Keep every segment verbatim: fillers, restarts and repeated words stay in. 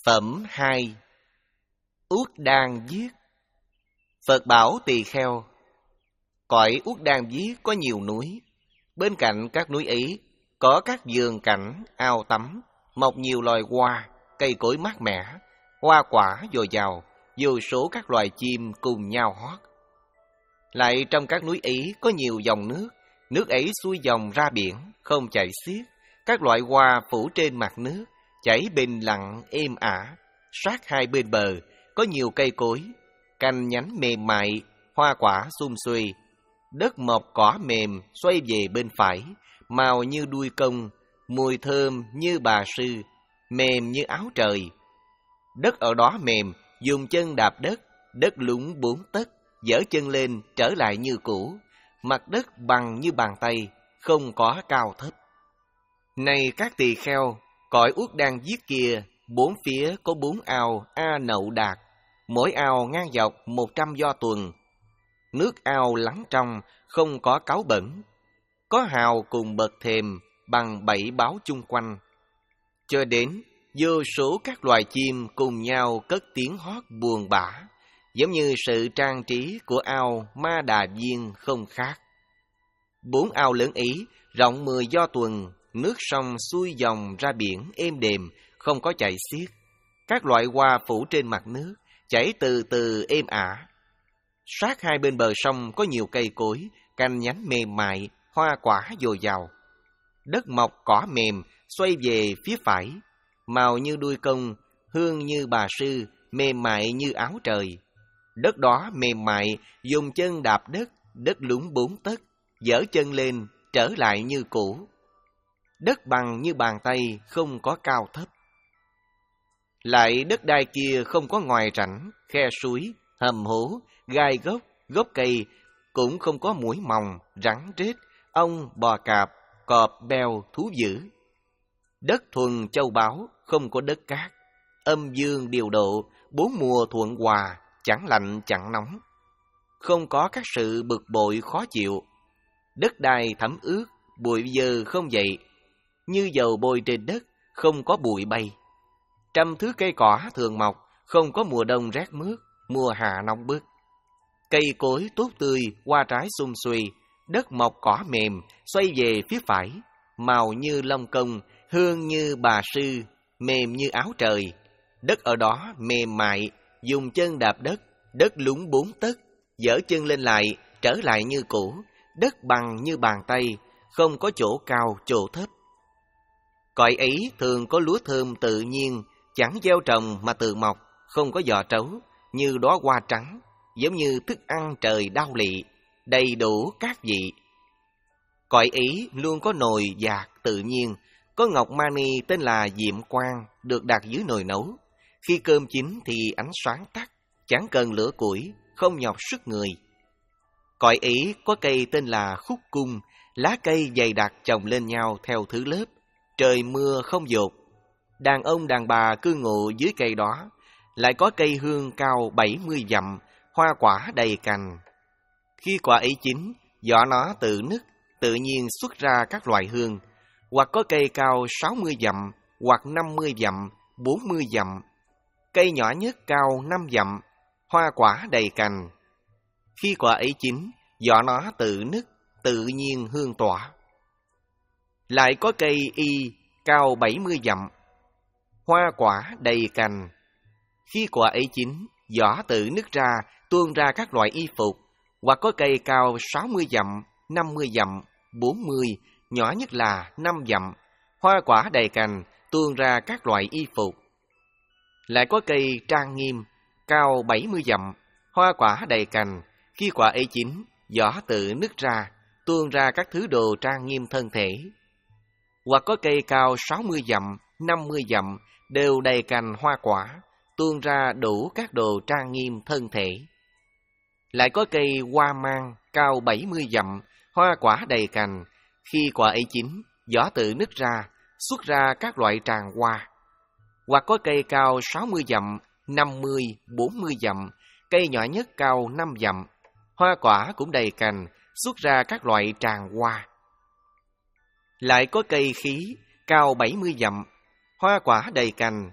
Phẩm hai. Uất Đan Viết. Phật bảo Tỳ Kheo, cõi Uất Đan Viết có nhiều núi. Bên cạnh các núi ấy có các vườn cảnh, ao tắm, mọc nhiều loài hoa, cây cối mát mẻ, hoa quả dồi dào, vô số các loài chim cùng nhau hót. Lại trong các núi ấy có nhiều dòng nước, nước ấy xuôi dòng ra biển, không chảy xiết. Các loại hoa phủ trên mặt nước, chảy bình lặng êm ả. Sát hai bên bờ có nhiều cây cối, cành nhánh mềm mại, hoa quả sum xuê. Đất mọc cỏ mềm xoay về bên phải, màu như đuôi công, mùi thơm như bà sư, mềm như áo trời. Đất ở đó mềm, dùng chân đạp đất, đất lún bốn tấc, giở chân lên trở lại như cũ. Mặt đất bằng như bàn tay, không có cao thấp. Này các tỳ kheo, cõi Uất Đan Viết kia, bốn phía có bốn ao A Nậu Đạt, mỗi ao ngang dọc một trăm do tuần. Nước ao lắng trong, không có cáu bẩn. Có hào cùng bậc thềm bằng bảy báo chung quanh. Cho đến vô số các loài chim cùng nhau cất tiếng hót buồn bã, giống như sự trang trí của ao Ma Đà Viên không khác. Bốn ao lớn ấy rộng mười do tuần, nước sông xuôi dòng ra biển êm đềm, không có chảy xiết. Các loại hoa phủ trên mặt nước, chảy từ từ êm ả. Sát hai bên bờ sông có nhiều cây cối, cành nhánh mềm mại, hoa quả dồi dào. Đất mọc cỏ mềm, xoay về phía phải, màu như đuôi công, hương như bà sư, mềm mại như áo trời. Đất đó mềm mại, dùng chân đạp đất, đất lún bốn tấc, giở chân lên, trở lại như cũ. Đất bằng như bàn tay, không có cao thấp. Lại đất đai kia không có ngoài rãnh, khe suối, hầm hố, gai gốc, gốc cây, cũng không có muỗi mòng, rắn rết, ong, bò cạp, cọp, beo, thú dữ. Đất thuần châu báu, không có đất cát, âm dương điều độ, bốn mùa thuận hòa, chẳng lạnh chẳng nóng. Không có các sự bực bội khó chịu. Đất đai thấm ướt, bụi dơ không dậy, như dầu bôi trên đất, không có bụi bay. Trăm thứ cây cỏ thường mọc, không có mùa đông rét mướt, mùa hạ nóng bức. Cây cối tốt tươi, hoa trái sum xuê, đất mọc cỏ mềm, xoay về phía phải, màu như lông công, hương như bà sư, mềm như áo trời. Đất ở đó mềm mại, dùng chân đạp đất, đất lún bốn tấc, giở chân lên lại, trở lại như cũ. Đất bằng như bàn tay, không có chỗ cao, chỗ thấp. Cõi ấy thường có lúa thơm tự nhiên, chẳng gieo trồng mà tự mọc, không có giò trấu, như đóa hoa trắng, giống như thức ăn trời đau lị, đầy đủ các vị. Cõi ấy luôn có nồi dạt tự nhiên, có ngọc mani tên là Diệm Quang được đặt dưới nồi nấu. Khi cơm chín thì ánh sáng tắt, chẳng cần lửa củi, không nhọc sức người. Cõi ấy có cây tên là Khúc Cung, lá cây dày đặc chồng lên nhau theo thứ lớp, trời mưa không dột. Đàn ông đàn bà cư ngụ dưới cây đó. Lại có cây hương cao bảy mươi dặm, hoa quả đầy cành. Khi quả ấy chín, vỏ nó tự nứt, tự nhiên xuất ra các loại hương. Hoặc có cây cao sáu mươi dặm, hoặc năm mươi dặm, bốn mươi dặm. Cây nhỏ nhất cao năm dặm, hoa quả đầy cành. Khi quả ấy chín, vỏ nó tự nứt, tự nhiên hương tỏa. Lại có cây y cao bảy mươi dặm, hoa quả đầy cành. Khi quả ấy chín, vỏ tự nứt ra, tuôn ra các loại y phục. Hoặc có cây cao sáu mươi dặm, năm mươi dặm, bốn mươi, nhỏ nhất là năm dặm, hoa quả đầy cành, tuôn ra các loại y phục. Lại có cây trang nghiêm, cao bảy mươi dặm, hoa quả đầy cành. Khi quả ấy chín, vỏ tự nứt ra, tuôn ra các thứ đồ trang nghiêm thân thể. Hoặc có cây cao sáu mươi dặm, năm mươi dặm, đều đầy cành hoa quả, tuôn ra đủ các đồ trang nghiêm thân thể. Lại có cây hoa mang, cao bảy mươi dặm, hoa quả đầy cành. Khi quả ấy chín, vỏ tự nứt ra, xuất ra các loại tràng hoa. Hoặc có cây cao sáu mươi dặm, năm mươi, bốn mươi dặm, cây nhỏ nhất cao năm dặm, hoa quả cũng đầy cành, xuất ra các loại tràng hoa. Lại có cây khí, cao bảy mươi dặm, hoa quả đầy cành.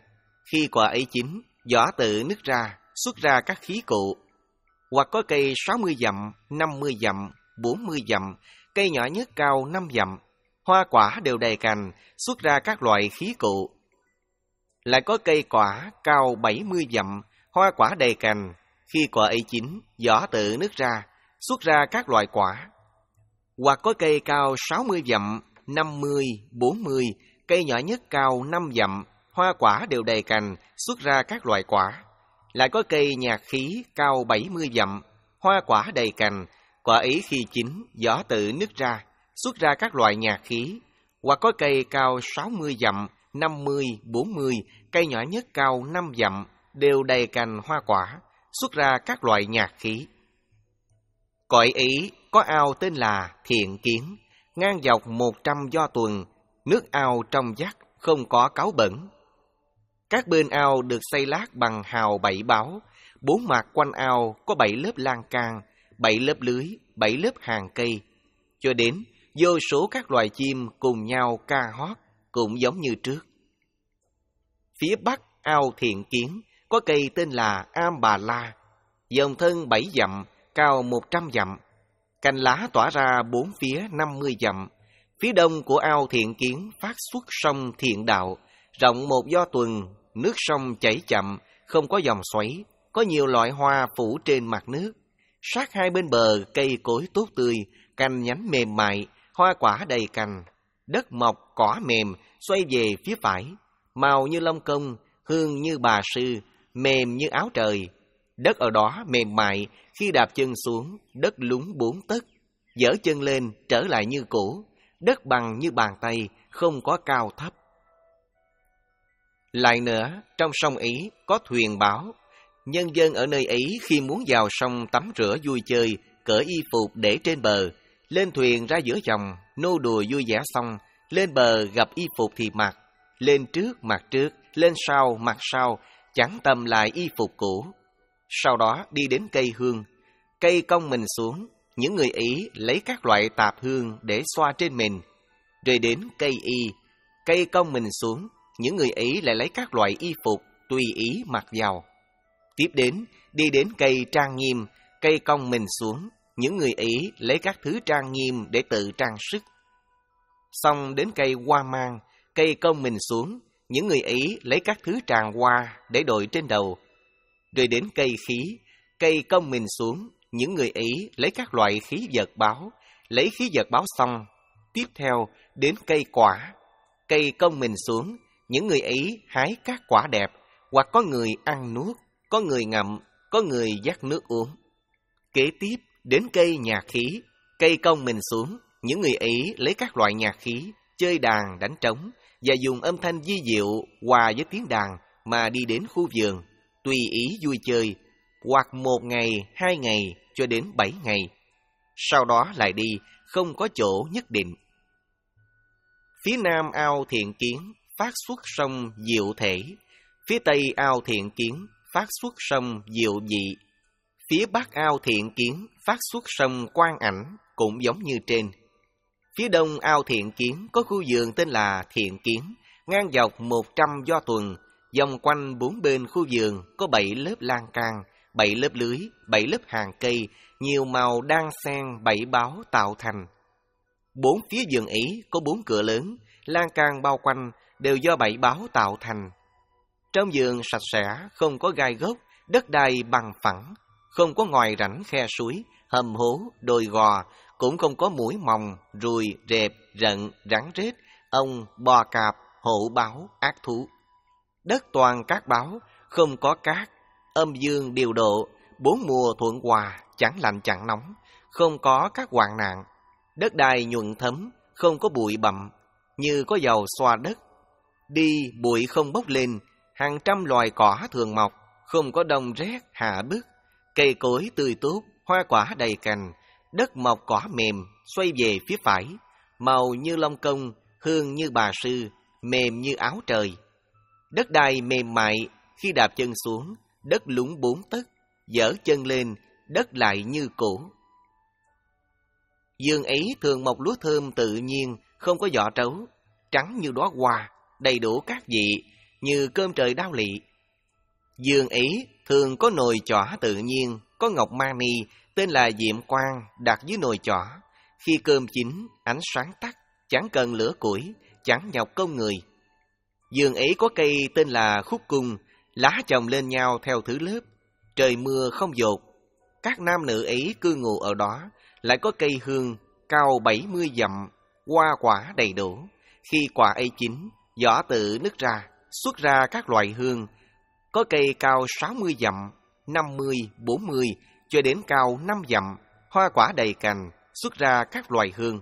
Khi quả ấy chín, vỏ tự nứt ra, xuất ra các khí cụ. Hoặc có cây sáu mươi dặm, năm mươi dặm, bốn mươi dặm, cây nhỏ nhất cao năm dặm, hoa quả đều đầy cành, xuất ra các loại khí cụ. Lại có cây quả cao bảy mươi dặm, hoa quả đầy cành, khi quả ấy chín, vỏ tự nứt ra, xuất ra các loại quả. Hoặc có cây cao sáu mươi dặm, năm mươi, bốn mươi, cây nhỏ nhất cao năm dặm, hoa quả đều đầy cành, xuất ra các loại quả. Lại có cây nhạt khí cao bảy mươi dặm, hoa quả đầy cành, quả ấy khi chín, vỏ tự nứt ra, xuất ra các loại nhạt khí. Hoặc có cây cao sáu mươi dặm, năm mươi, bốn mươi, cây nhỏ nhất cao năm dặm, đều đầy cành hoa quả, xuất ra các loại nhạt khí. Cõi ấy có ao tên là Thiện Kiến, ngang dọc một trăm do tuần, nước ao trong vắt, không có cáu bẩn. Các bên ao được xây lát bằng hào bảy báo, bốn mặt quanh ao có bảy lớp lan can, bảy lớp lưới, bảy lớp hàng cây, cho đến vô số các loài chim cùng nhau ca hót, cũng giống như trước. Phía bắc ao Thiện Kiến có cây tên là Am Bà La, dòng thân bảy dặm, cao một trăm dặm, cành lá tỏa ra bốn phía năm mươi dặm. Phía đông của ao Thiện Kiến phát xuất sông Thiện Đạo, rộng một do tuần, nước sông chảy chậm, không có dòng xoáy, có nhiều loại hoa phủ trên mặt nước. Sát hai bên bờ cây cối tốt tươi, cành nhánh mềm mại, hoa quả đầy cành. Đất mọc cỏ mềm, xoay về phía phải, màu như lông công, hương như bà sư, mềm như áo trời. Đất ở đó mềm mại, khi đạp chân xuống, đất lún bốn tấc, giở chân lên trở lại như cũ, đất bằng như bàn tay, không có cao thấp. Lại nữa, trong sông ấy có thuyền báo, nhân dân ở nơi ấy khi muốn vào sông tắm rửa vui chơi, cởi y phục để trên bờ, lên thuyền ra giữa dòng, nô đùa vui vẻ xong, lên bờ gặp y phục thì mặc, lên trước mặc trước, lên sau mặc sau, chẳng tầm lại y phục cũ. Sau đó đi đến cây hương, cây cong mình xuống, những người ấy lấy các loại tạp hương để xoa trên mình. Rồi đến cây y, cây cong mình xuống, những người ấy lại lấy các loại y phục tùy ý mặc vào. Tiếp đến, đi đến cây trang nghiêm, cây cong mình xuống, những người ấy lấy các thứ trang nghiêm để tự trang sức. Xong đến cây hoa mang, cây cong mình xuống, những người ấy lấy các thứ tràng hoa để đội trên đầu. Rồi đến cây khí, cây cong mình xuống, những người ấy lấy các loại khí vật báo, lấy khí vật báo xong. Tiếp theo, đến cây quả, cây cong mình xuống, những người ấy hái các quả đẹp, hoặc có người ăn nuốt, có người ngậm, có người dắt nước uống. Kế tiếp, đến cây nhạc khí, cây cong mình xuống, những người ấy lấy các loại nhạc khí, chơi đàn đánh trống, và dùng âm thanh vi diệu hòa với tiếng đàn mà đi đến khu vườn, tùy ý vui chơi, hoặc một ngày, hai ngày, cho đến bảy ngày. Sau đó lại đi, không có chỗ nhất định. Phía nam ao Thiện Kiến phát xuất sông Diệu Thể, phía tây ao Thiện Kiến phát xuất sông Diệu Dị, phía bắc ao Thiện Kiến phát xuất sông Quang Ảnh, cũng giống như trên. Phía đông ao Thiện Kiến có khu vườn tên là Thiện Kiến, ngang dọc một trăm do tuần, vòng quanh bốn bên khu vườn có bảy lớp lan can, bảy lớp lưới, bảy lớp hàng cây, nhiều màu đan xen bảy báo tạo thành. Bốn phía vườn ấy có bốn cửa lớn, lan can bao quanh đều do bảy báo tạo thành. Trong vườn sạch sẽ, không có gai gốc, đất đai bằng phẳng, không có ngòi rãnh khe suối, hầm hố, đồi gò, cũng không có muỗi mòng, ruồi, rệp, rận, rắn rết, ong, bò cạp, hổ báo, ác thú. Đất toàn cát báo, không có cát, âm dương điều độ, bốn mùa thuận hòa, chẳng lạnh chẳng nóng, không có các hoạn nạn. Đất đai nhuận thấm, không có bụi bặm, như có dầu xoa đất. Đi bụi không bốc lên, hàng trăm loài cỏ thường mọc, không có đông rét hạ bức. Cây cối tươi tốt, hoa quả đầy cành, đất mọc cỏ mềm, xoay về phía phải, màu như lông công, hương như bà sư, mềm như áo trời. Đất đai mềm mại, khi đạp chân xuống, đất lún bốn tấc, giở chân lên, đất lại như cũ. Vườn ấy thường mọc lúa thơm tự nhiên, không có vỏ trấu, trắng như đóa hoa, đầy đủ các vị, như cơm trời đao lị. Dương Ý thường có nồi chỏ tự nhiên, có ngọc mani tên là diệm quang đặt dưới nồi chỏ. Khi cơm chín, ánh sáng tắt, chẳng cần lửa củi, chẳng nhọc công người. Dương Ý có cây tên là khúc cung, lá chồng lên nhau theo thứ lớp, trời mưa không dột. Các nam nữ Ý cư ngụ ở đó, lại có cây hương cao bảy mươi dặm, hoa quả đầy đủ. Khi quả ấy chín, vỏ tự nứt ra, xuất ra các loại hương. Có cây cao sáu mươi dặm, năm mươi, bốn mươi, cho đến cao năm dặm, hoa quả đầy cành, xuất ra các loài hương.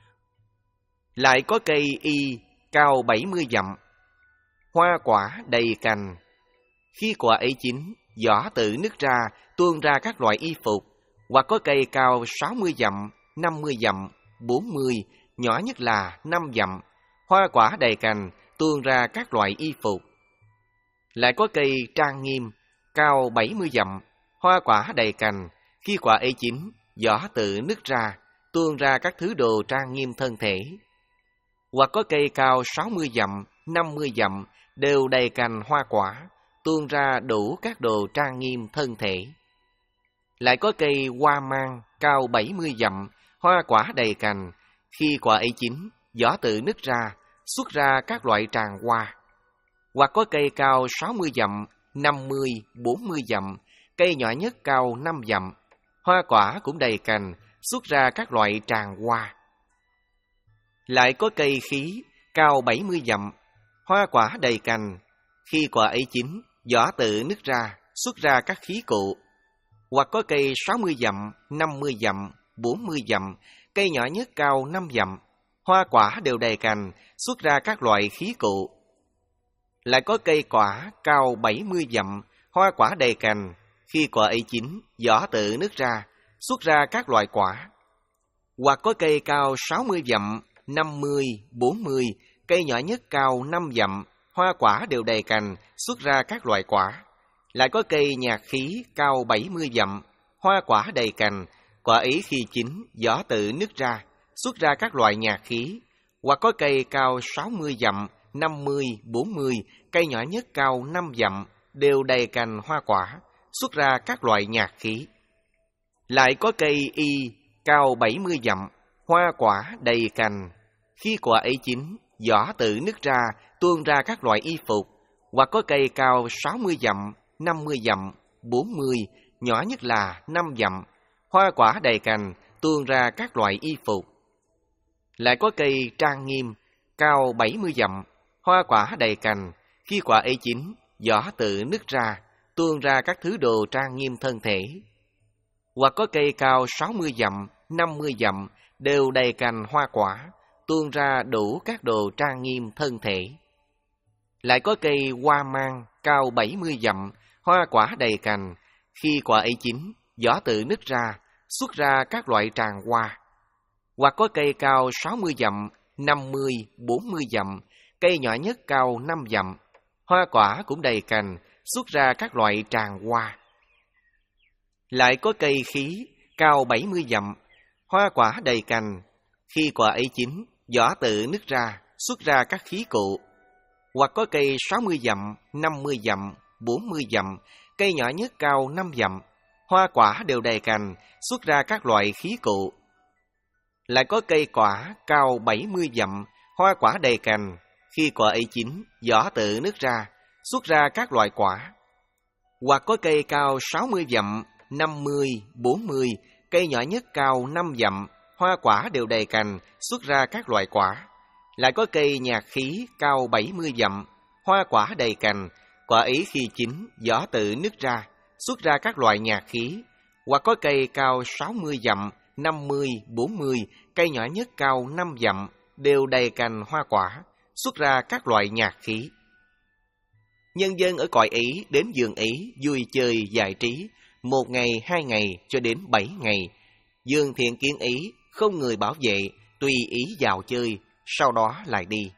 Lại có cây y cao bảy mươi dặm, hoa quả đầy cành. Khi quả ấy chín, vỏ tự nứt ra, tuôn ra các loại y phục. Hoặc có cây cao sáu mươi dặm, năm mươi dặm, bốn mươi, nhỏ nhất là năm dặm, hoa quả đầy cành, tuôn ra các loại y phục. Lại có cây trang nghiêm, cao bảy mươi dặm, hoa quả đầy cành. Khi quả ấy chín, vỏ tự nứt ra, tuôn ra các thứ đồ trang nghiêm thân thể. Hoặc có cây cao sáu mươi dặm, năm mươi dặm, đều đầy cành hoa quả, tuôn ra đủ các đồ trang nghiêm thân thể. Lại có cây hoa mang, cao bảy mươi dặm, hoa quả đầy cành. Khi quả ấy chín, vỏ tự nứt ra, xuất ra các loại tràng hoa. Hoặc có cây cao sáu mươi dặm, năm mươi, bốn mươi dặm, cây nhỏ nhất cao năm dặm, hoa quả cũng đầy cành, xuất ra các loại tràng hoa. Lại có cây khí, cao bảy mươi dặm, hoa quả đầy cành. Khi quả ấy chín, vỏ tự nứt ra, xuất ra các khí cụ. Hoặc có cây sáu mươi dặm, năm mươi dặm, bốn mươi dặm, cây nhỏ nhất cao năm dặm, hoa quả đều đầy cành, xuất ra các loại khí cụ. Lại có cây quả cao bảy mươi dặm, hoa quả đầy cành. Khi quả ấy chín, vỏ tự nứt ra, xuất ra các loại quả. Hoặc có cây cao sáu mươi dặm, năm mươi, bốn mươi, cây nhỏ nhất cao năm dặm, hoa quả đều đầy cành, xuất ra các loại quả. Lại có cây nhạc khí cao bảy mươi dặm, hoa quả đầy cành, quả ấy khi chín, vỏ tự nứt ra, xuất ra các loại nhạc khí. Hoặc có cây cao sáu mươi dặm, năm mươi, bốn mươi, cây nhỏ nhất cao năm dặm, đều đầy cành hoa quả, xuất ra các loại nhạc khí. Lại có cây y cao bảy mươi dặm, hoa quả đầy cành. Khi quả ấy chín, vỏ tự nứt ra, tuôn ra các loại y phục. Hoặc có cây cao sáu mươi dặm, năm mươi dặm, bốn mươi, nhỏ nhất là năm dặm, hoa quả đầy cành, tuôn ra các loại y phục. Lại có cây trang nghiêm, cao bảy mươi dặm, hoa quả đầy cành. Khi quả ấy chín, vỏ tự nứt ra, tuôn ra các thứ đồ trang nghiêm thân thể. Hoặc có cây cao sáu mươi dặm, năm mươi dặm, đều đầy cành hoa quả, tuôn ra đủ các đồ trang nghiêm thân thể. Lại có cây hoa mang, cao bảy mươi dặm, hoa quả đầy cành. Khi quả ấy chín, vỏ tự nứt ra, xuất ra các loại tràng hoa. Hoặc có cây cao sáu mươi dặm, năm mươi, bốn mươi dặm, cây nhỏ nhất cao năm dặm, hoa quả cũng đầy cành, xuất ra các loại tràng hoa. Lại có cây khí, cao bảy mươi dặm, hoa quả đầy cành. Khi quả ấy chín, vỏ tự nứt ra, xuất ra các khí cụ. Hoặc có cây sáu mươi dặm, năm mươi dặm, bốn mươi dặm, cây nhỏ nhất cao năm dặm, hoa quả đều đầy cành, xuất ra các loại khí cụ. Lại có cây quả cao bảy mươi dặm, hoa quả đầy cành. Khi quả ấy chín, vỏ tự nứt ra, xuất ra các loại quả. Hoặc có cây cao sáu mươi dặm, năm mươi, bốn mươi, cây nhỏ nhất cao năm dặm, hoa quả đều đầy cành, xuất ra các loại quả. Lại có cây nhạc khí cao bảy mươi dặm, hoa quả đầy cành, quả ấy khi chín, vỏ tự nứt ra, xuất ra các loại nhạc khí. Hoặc có cây cao sáu mươi dặm, năm mươi, bốn mươi, cây nhỏ nhất cao năm dặm, đều đầy cành hoa quả, xuất ra các loại nhạc khí. Nhân dân ở cõi Ý đến vườn Ý vui chơi giải trí, một ngày, hai ngày cho đến bảy ngày. Vườn Thiện Kiến Ý không người bảo vệ, tùy ý vào chơi, sau đó lại đi.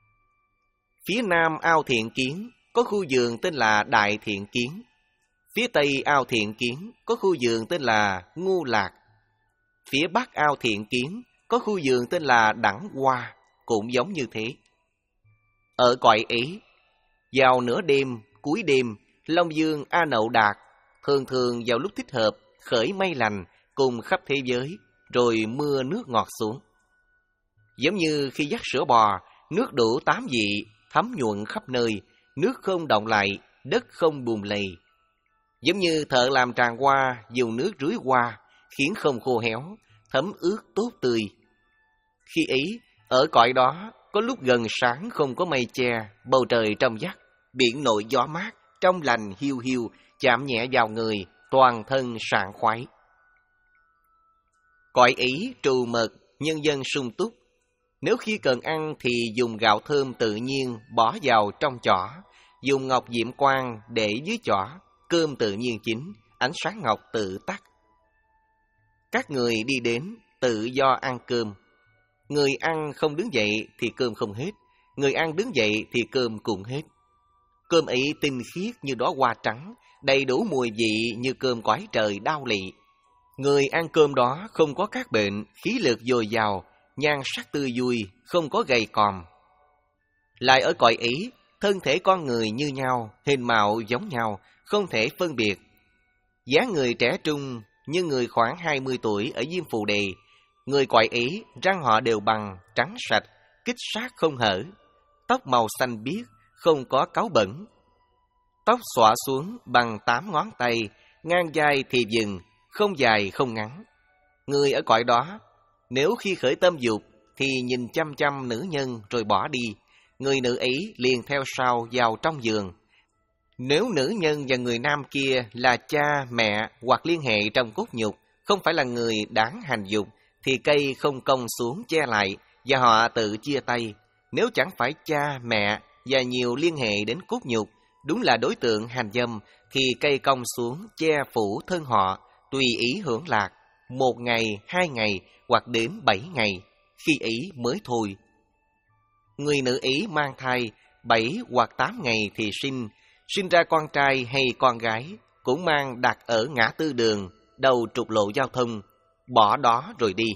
Phía nam ao Thiện Kiến có khu vườn tên là Đại Thiện Kiến. Phía tây ao Thiện Kiến có khu vườn tên là Ngu Lạc. Phía bắc ao Thiện Kiến có khu vườn tên là Đẳng Hoa, cũng giống như thế. Ở cõi Ý, Vào nửa đêm, cuối đêm, Long Dương A Nậu Đạt thường thường vào lúc thích hợp khởi mây lành cùng khắp thế giới, rồi mưa nước ngọt xuống. Giống như khi dắt sữa bò, nước đủ tám vị, thấm nhuận khắp nơi, nước không động lại, đất không bùn lầy. Giống như thợ làm tràng hoa dùng nước rưới hoa, khiến không khô héo, thấm ướt tốt tươi. Khi ấy, ở cõi đó, có lúc gần sáng không có mây che, bầu trời trong vắt, biển nổi gió mát, trong lành hiu hiu, chạm nhẹ vào người, toàn thân sảng khoái. Cõi ấy trù mật, nhân dân sung túc. Nếu khi cần ăn thì dùng gạo thơm tự nhiên bỏ vào trong chỏ, dùng ngọc diệm quang để dưới chỏ, cơm tự nhiên chín, ánh sáng ngọc tự tắt. Các người đi đến tự do ăn cơm. Người ăn không đứng dậy thì cơm không hết, người ăn đứng dậy thì cơm cũng hết. Cơm ấy tinh khiết như đóa hoa trắng, đầy đủ mùi vị như cơm cõi trời đao lị. Người ăn cơm đó không có các bệnh, khí lực dồi dào, nhan sắc tươi vui, không có gầy còm. Lại ở cõi ấy, thân thể con người như nhau, hình mạo giống nhau, không thể phân biệt. Dáng người trẻ trung như người khoảng hai mươi tuổi ở Diêm Phù Đề. Người cõi ấy, răng họ đều bằng, trắng sạch, kích sát không hở. Tóc màu xanh biếc, không có cáu bẩn. Tóc xõa xuống bằng tám ngón tay, ngang vai thì dừng, không dài không ngắn. Người ở cõi đó, nếu khi khởi tâm dục thì nhìn chăm chăm nữ nhân rồi bỏ đi, người nữ ấy liền theo sau vào trong giường. Nếu nữ nhân và người nam kia là cha, mẹ hoặc liên hệ trong cốt nhục, không phải là người đáng hành dục, thì cây không cong xuống che lại và họ tự chia tay. Nếu chẳng phải cha, mẹ và nhiều liên hệ đến cốt nhục, đúng là đối tượng hành dâm, thì cây cong xuống che phủ thân họ, tùy ý hưởng lạc, một ngày, hai ngày hoặc đến bảy ngày, khi ấy mới thôi. Người nữ ấy mang thai, bảy hoặc tám ngày thì sinh, sinh ra con trai hay con gái, cũng mang đặt ở ngã tư đường, đầu trục lộ giao thông, bỏ đó rồi đi.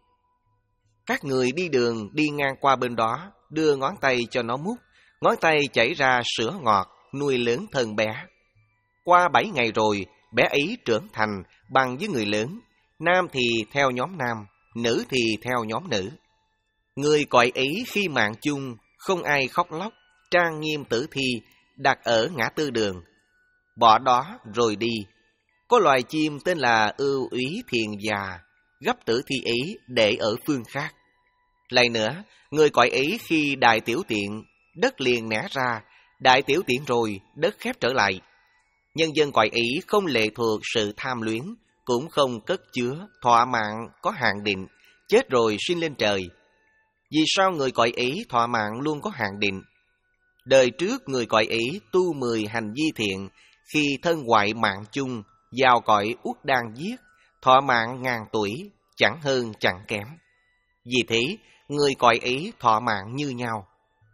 Các người đi đường đi ngang qua bên đó, đưa ngón tay cho nó mút, ngón tay chảy ra sữa ngọt, nuôi lớn thân bé. Qua bảy ngày rồi, bé ấy trưởng thành bằng với người lớn, nam thì theo nhóm nam, nữ thì theo nhóm nữ. Người cõi ấy khi mạng chung, không ai khóc lóc, trang nghiêm tử thi, đặt ở ngã tư đường, bỏ đó rồi đi. Có loài chim tên là ưu úy thiền già, gấp tử thi ấy để ở phương khác. Lại nữa, người cõi ấy khi đại tiểu tiện, đất liền nẻ ra, đại tiểu tiện rồi, đất khép trở lại. Nhân dân cõi ấy không lệ thuộc sự tham luyến, cũng không cất chứa, thọ mạng có hạn định, chết rồi sinh lên trời. Vì sao người cõi ấy thọ mạng luôn có hạn định? Đời trước người cõi ấy tu mười hành vi thiện, khi thân hoại mạng chung, vào cõi uất đan giết, thọ mạng ngàn tuổi, chẳng hơn chẳng kém. Vì thế, người cõi ấy thọ mạng như nhau.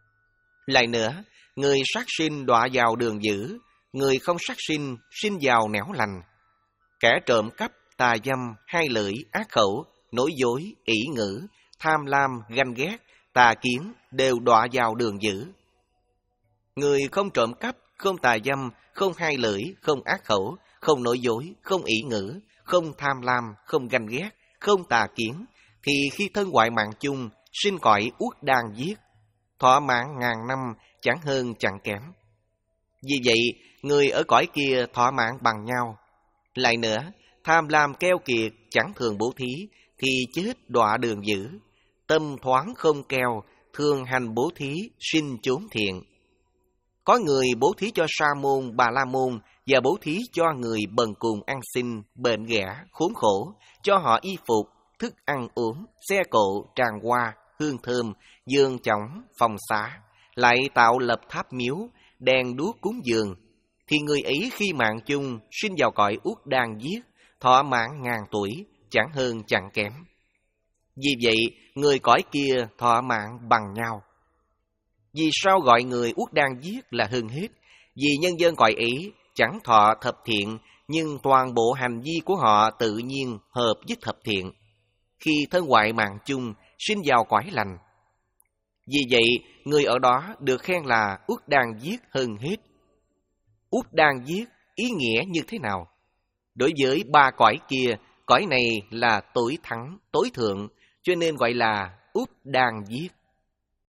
Lại nữa, người sát sinh đọa vào đường dữ, người không sát sinh, sinh vào nẻo lành. Kẻ trộm cắp, tà dâm, hai lưỡi, ác khẩu, nói dối, ỷ ngữ, tham lam, ganh ghét, tà kiến đều đọa vào đường dữ. Người không trộm cắp, không tà dâm, không hai lưỡi, không ác khẩu, không nói dối, không ỷ ngữ, không tham lam, không ganh ghét, không tà kiến, thì khi thân hoại mạng chung, sinh cõi uất đan giết, thọ mạng ngàn năm, chẳng hơn chẳng kém. Vì vậy, người ở cõi kia thọ mạng bằng nhau. Lại nữa, tham lam keo kiệt, chẳng thường bố thí, thì chết đọa đường dữ. Tâm thoáng không keo, thường hành bố thí, sinh chốn thiện. Có người bố thí cho sa môn, bà la môn, và bố thí cho người bần cùng ăn xin, bệnh ghẻ, khốn khổ, cho họ y phục, thức ăn uống, xe cộ, tràng hoa, hương thơm, giường chõng, phòng xá, lại tạo lập tháp miếu, đèn đuốc cúng dường, thì người ấy khi mạng chung sinh vào cõi uất đan giết, thọ mạng ngàn tuổi, chẳng hơn chẳng kém. Vì vậy, người cõi kia thọ mạng bằng nhau. Vì sao gọi người uất đan giết là hơn hết? Vì nhân dân cõi ấy chẳng thọ thập thiện, nhưng toàn bộ hành vi của họ tự nhiên hợp với thập thiện. Khi thân hoại mạng chung, sinh vào cõi lành. Vì vậy, người ở đó được khen là Uất Đan Giết hơn hết. Uất Đan Giết ý nghĩa như thế nào? Đối với ba cõi kia, cõi này là tối thắng, tối thượng, cho nên gọi là Uất Đan Giết.